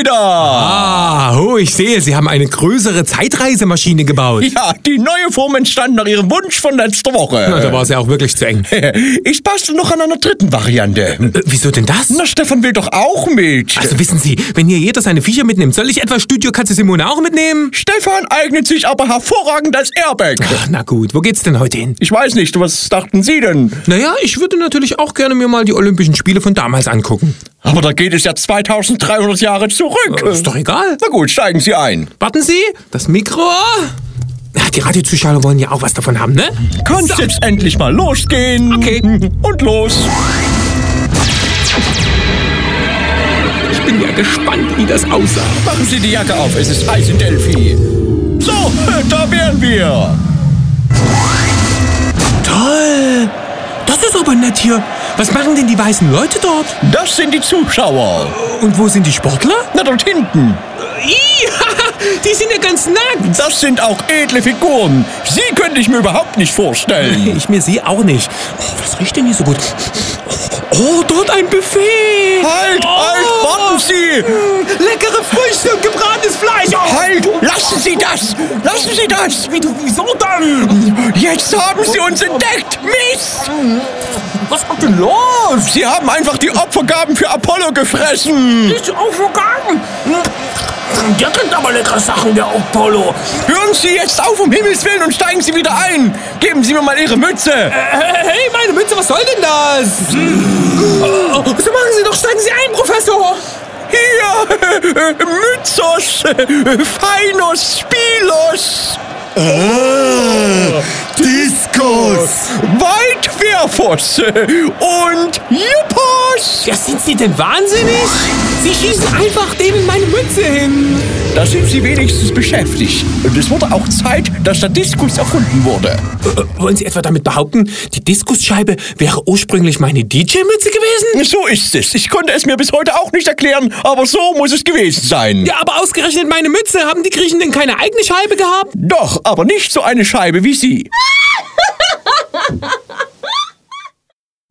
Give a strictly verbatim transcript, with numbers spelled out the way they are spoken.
wieder! Ah, oh, ich sehe, Sie haben eine größere Zeitreisemaschine gebaut. Ja, die neue Form entstand nach Ihrem Wunsch von letzter Woche. Na, da war es ja auch wirklich zu eng. Ich bastel noch an einer dritten Variante. Äh, wieso denn das? Na, Stefan will doch auch mit. Also wissen Sie, wenn hier jeder seine Viecher mitnimmt, soll ich etwa Studiokatze Simone auch mitnehmen? Stefan eignet sich aber hervorragend als Airbag. Ach, na gut, wo geht's denn heute hin? Ich weiß nicht, was dachten Sie denn? Naja, ich würde natürlich auch gerne mir mal die Olympischen Spiele von damals angucken. Aber da geht es ja zweitausenddreihundert Jahre zurück. Ist doch egal. Na gut, steigen Sie ein. Warten Sie, das Mikro. Ach, die Radiozuschauer wollen ja auch was davon haben, ne? Kann's so. Jetzt endlich mal losgehen. Okay. Und los. Ich bin ja gespannt, wie das aussah. Machen Sie die Jacke auf, es ist heiß in Delphi. So, da wären wir. Toll. Das ist aber nett hier. Was machen denn die weißen Leute dort? Das sind die Zuschauer. Und wo sind die Sportler? Na, dort hinten. Die sind ja ganz nackt. Das sind auch edle Figuren. Sie könnte ich mir überhaupt nicht vorstellen. Ich mir sie auch nicht. Oh, was riecht denn hier so gut? Oh, dort ein Buffet. Halt, oh. halt, warten Sie. Leckere Früchte und gebratenes Fleisch. Oh. Halt, lassen Sie das. Lassen Sie das. Wie, wieso dann? Jetzt haben Sie uns entdeckt. Mist. Was ist denn los? Sie haben einfach die Opfergaben für Apollo gefressen. Nicht Opfergaben? Der kriegt aber leckere Sachen, der Apollo. Hören Sie jetzt auf, um Himmels Willen, und steigen Sie wieder ein. Geben Sie mir mal Ihre Mütze. Äh, hey, meine Mütze, was soll denn das? Oh, so machen Sie doch, steigen Sie ein, Professor. Hier, Mythos, Phaenos, Spilos. Ah, Diskus. Weitwerfers und Juppos. Ja, sind Sie denn wahnsinnig? Sie schießen einfach denen meine Mütze hin. Da sind Sie wenigstens beschäftigt. Und es wurde auch Zeit, dass der Diskus erfunden wurde. Äh, wollen Sie etwa damit behaupten, die Diskusscheibe wäre ursprünglich meine D J-Mütze gewesen? So ist es. Ich konnte es mir bis heute auch nicht erklären, aber so muss es gewesen sein. Ja, aber ausgerechnet meine Mütze. Haben die Griechen denn keine eigene Scheibe gehabt? Doch, aber nicht so eine Scheibe wie Sie.